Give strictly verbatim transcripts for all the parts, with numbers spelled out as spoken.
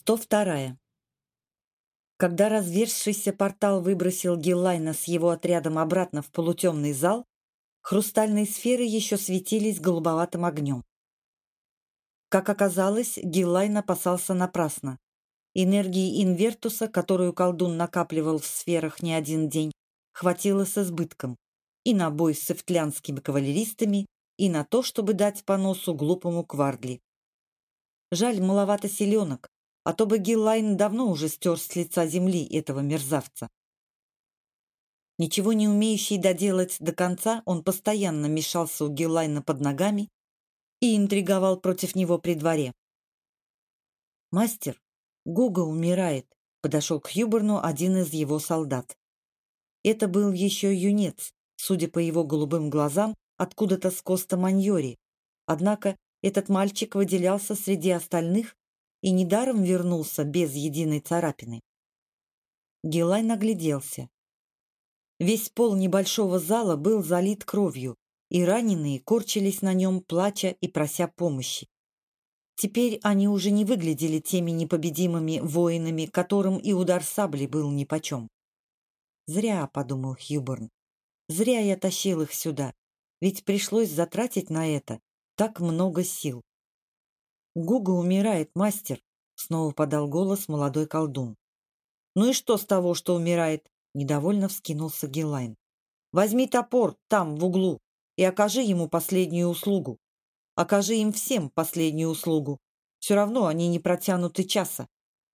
сто вторая. Когда разверзшийся портал выбросил Гиллайна с его отрядом обратно в полутемный зал, хрустальные сферы еще светились голубоватым огнем. Как оказалось, Гиллайн опасался напрасно. Энергии Инвертуса, которую колдун накапливал в сферах не один день, хватило с избытком и на бой с эфтлянскими кавалеристами, и на то, чтобы дать по носу глупому Квардли. Жаль, маловато селенок, а то бы Гиллайн давно уже стер с лица земли этого мерзавца. Ничего не умеющий доделать до конца, он постоянно мешался у Гиллайна под ногами и интриговал против него при дворе. «Мастер, Гуга умирает», — подошел к Хьюберну один из его солдат. Это был еще юнец, судя по его голубым глазам, откуда-то с Коста-Маньори. Однако этот мальчик выделялся среди остальных и недаром вернулся без единой царапины. Гиллайн огляделся. Весь пол небольшого зала был залит кровью, и раненые корчились на нем, плача и прося помощи. Теперь они уже не выглядели теми непобедимыми воинами, которым и удар сабли был нипочем. «Зря», — подумал Хьюберн, — «зря я тащил их сюда, ведь пришлось затратить на это так много сил». «Гуга умирает, мастер», — снова подал голос молодой колдун. «Ну и что с того, что умирает?» — недовольно вскинулся Гиллайн. «Возьми топор там, в углу, и окажи ему последнюю услугу. Окажи им всем последнюю услугу. Все равно они не протянут и часа».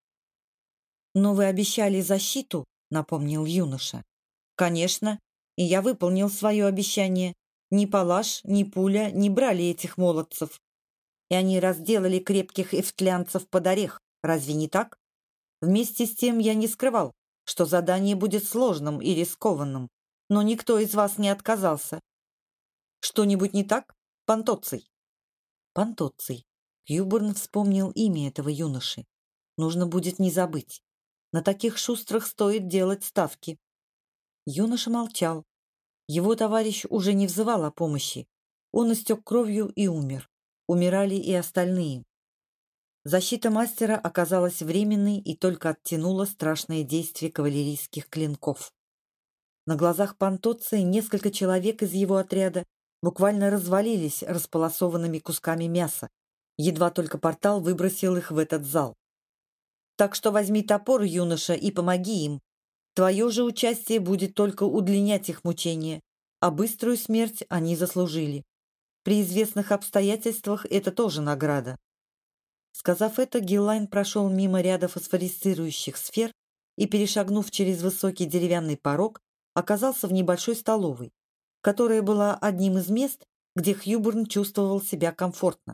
«Но вы обещали защиту», — напомнил юноша. «Конечно, и я выполнил свое обещание. Ни палаш, ни пуля не брали этих молодцев. И они разделали крепких эфтлянцев под орех. Разве не так? Вместе с тем я не скрывал, что задание будет сложным и рискованным, но никто из вас не отказался. Что-нибудь не так, Пантоций?» Пантоций. Хьюберн вспомнил имя этого юноши. Нужно будет не забыть. На таких шустрых стоит делать ставки. Юноша молчал. Его товарищ уже не взывал о помощи. Он истек кровью и умер. Умирали и остальные. Защита мастера оказалась временной и только оттянула страшное действие кавалерийских клинков. На глазах Пантоция несколько человек из его отряда буквально развалились располосованными кусками мяса. Едва только портал выбросил их в этот зал. «Так что возьми топор, юноша, и помоги им. Твое же участие будет только удлинять их мучения, а быструю смерть они заслужили. При известных обстоятельствах это тоже награда». Сказав это, Гиллайн прошел мимо ряда фосфорисцирующих сфер и, перешагнув через высокий деревянный порог, оказался в небольшой столовой, которая была одним из мест, где Хьюберн чувствовал себя комфортно.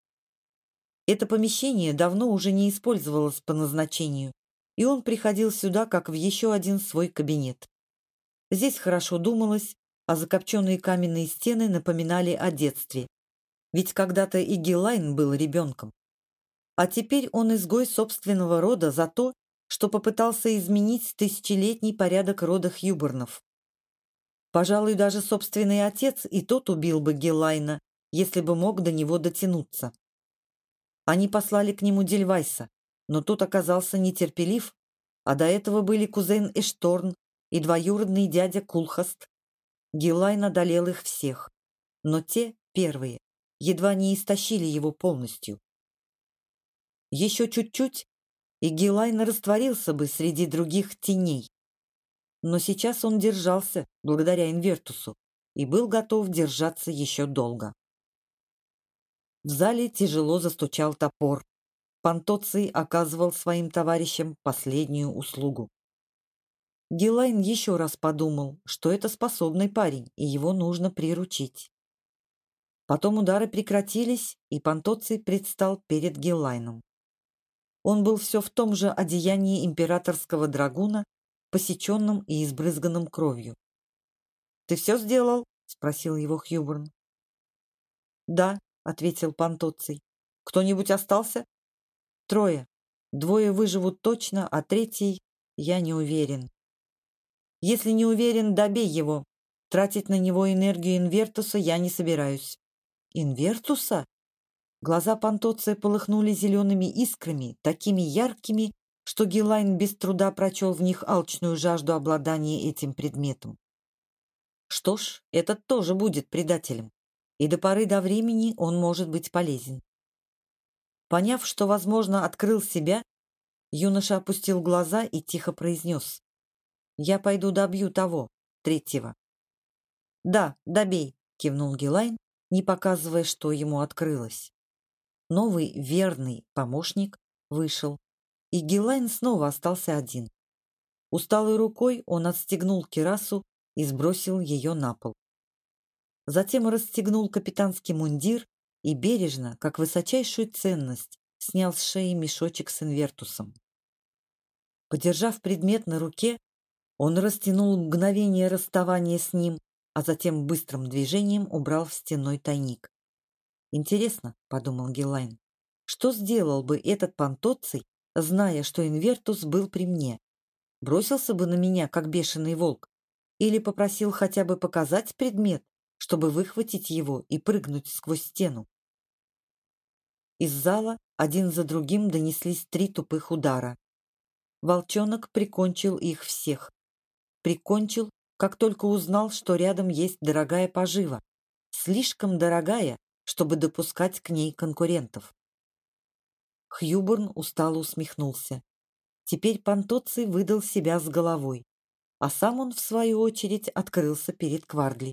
Это помещение давно уже не использовалось по назначению, и он приходил сюда как в еще один свой кабинет. Здесь хорошо думалось, а закопченные каменные стены напоминали о детстве, ведь когда-то и Гиллайн был ребенком. А теперь он изгой собственного рода за то, что попытался изменить тысячелетний порядок рода Хьюбернов. Пожалуй, даже собственный отец и тот убил бы Гиллайна, если бы мог до него дотянуться. Они послали к нему Дельвайса, но тот оказался нетерпелив, а до этого были кузен Эшторн и двоюродный дядя Кулхаст. Гиллайн одолел их всех, но те, первые, едва не истощили его полностью. Еще чуть-чуть, и Гиллайн растворился бы среди других теней. Но сейчас он держался, благодаря Инвертусу, и был готов держаться еще долго. В зале тяжело застучал топор. Пантоций оказывал своим товарищам последнюю услугу. Гиллайн еще раз подумал, что это способный парень, и его нужно приручить. Потом удары прекратились, и Пантоций предстал перед Гиллайном. Он был все в том же одеянии императорского драгуна, посеченном и избрызганном кровью. «Ты все сделал?» — спросил его Хьюберн. «Да», — ответил Пантоций. «Кто-нибудь остался?» «Трое. Двое выживут точно, а третий я не уверен». «Если не уверен, добей его. Тратить на него энергию Инвертуса я не собираюсь». «Инвертуса?» Глаза Пантоция полыхнули зелеными искрами, такими яркими, что Гилайн без труда прочел в них алчную жажду обладания этим предметом. Что ж, этот тоже будет предателем, и до поры до времени он может быть полезен. Поняв, что, возможно, открыл себя, юноша опустил глаза и тихо произнес: «Я пойду добью того, третьего». «Да, добей», — кивнул Гилайн, не показывая, что ему открылось. Новый верный помощник вышел, и Гилайн снова остался один. Усталой рукой он отстегнул кирасу и сбросил ее на пол. Затем расстегнул капитанский мундир и бережно, как высочайшую ценность, снял с шеи мешочек с инвертусом. Подержав предмет на руке, он растянул мгновение расставания с ним, а затем быстрым движением убрал в стенной тайник. «Интересно», — подумал Гилайн, — «что сделал бы этот Пантоций, зная, что инвертус был при мне? Бросился бы на меня, как бешеный волк, или попросил хотя бы показать предмет, чтобы выхватить его и прыгнуть сквозь стену?» Из зала один за другим донеслись три тупых удара. Волчонок прикончил их всех. Прикончил, как только узнал, что рядом есть дорогая пожива, слишком дорогая, чтобы допускать к ней конкурентов. Хьюборн устало усмехнулся. Теперь Пантоций выдал себя с головой, а сам он, в свою очередь, открылся перед Квардли.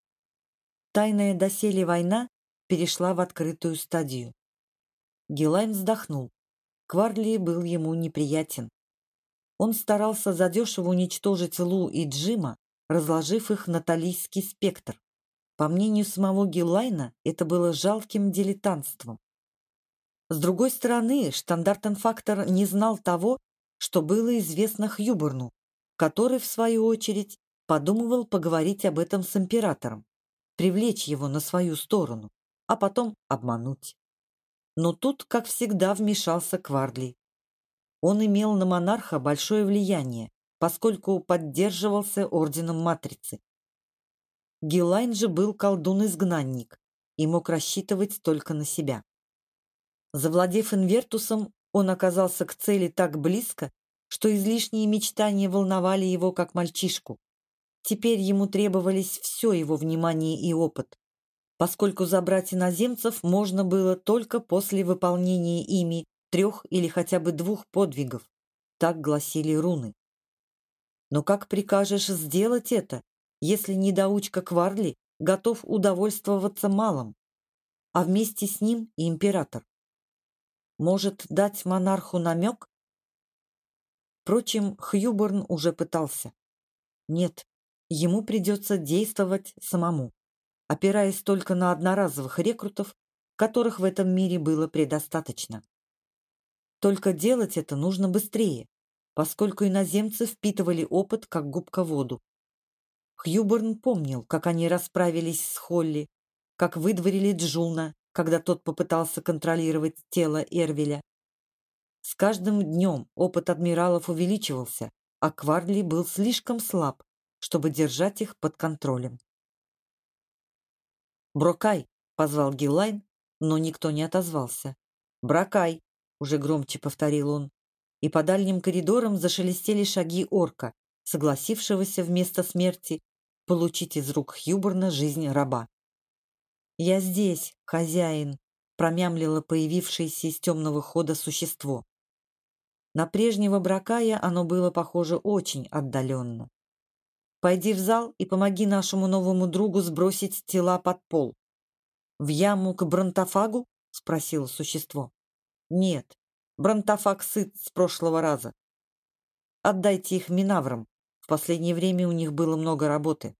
Тайная доселе война перешла в открытую стадию. Гилайн вздохнул. Квардли был ему неприятен. Он старался задешево уничтожить Лу и Джима, разложив их на талийский спектр. По мнению самого Гилайна, это было жалким дилетантством. С другой стороны, штандартенфактор не знал того, что было известно Хьюборну, который, в свою очередь, подумывал поговорить об этом с императором, привлечь его на свою сторону, а потом обмануть. Но тут, как всегда, вмешался Квардли. Он имел на монарха большое влияние, поскольку поддерживался орденом Матрицы. Гилайн же был колдун-изгнанник и мог рассчитывать только на себя. Завладев инвертусом, он оказался к цели так близко, что излишние мечтания волновали его как мальчишку. Теперь ему требовались все его внимание и опыт, поскольку забрать иноземцев можно было только после выполнения ими трех или хотя бы двух подвигов, так гласили руны. Но как прикажешь сделать это, если недоучка Квардли готов удовольствоваться малым, а вместе с ним и император? Может, дать монарху намек? Впрочем, Хьюборн уже пытался. Нет, ему придется действовать самому, опираясь только на одноразовых рекрутов, которых в этом мире было предостаточно. Только делать это нужно быстрее, поскольку иноземцы впитывали опыт, как губка воду. Хьюборн помнил, как они расправились с Холли, как выдворили Джуна, когда тот попытался контролировать тело Эрвеля. С каждым днем опыт адмиралов увеличивался, а Квардли был слишком слаб, чтобы держать их под контролем. «Брокай!» — позвал Гилайн, но никто не отозвался. «Брокай!» — уже громче повторил он, и по дальним коридорам зашелестели шаги орка, согласившегося вместо смерти получить из рук Хьюборна жизнь раба. «Я здесь, хозяин», — промямлило появившееся из темного хода существо. На прежнего Брокая оно было похоже очень отдаленно. «Пойди в зал и помоги нашему новому другу сбросить тела под пол». «В яму к Бронтофагу?» — спросило существо. «Нет, Бронтофаг сыт с прошлого раза. Отдайте их минаврам. В последнее время у них было много работы».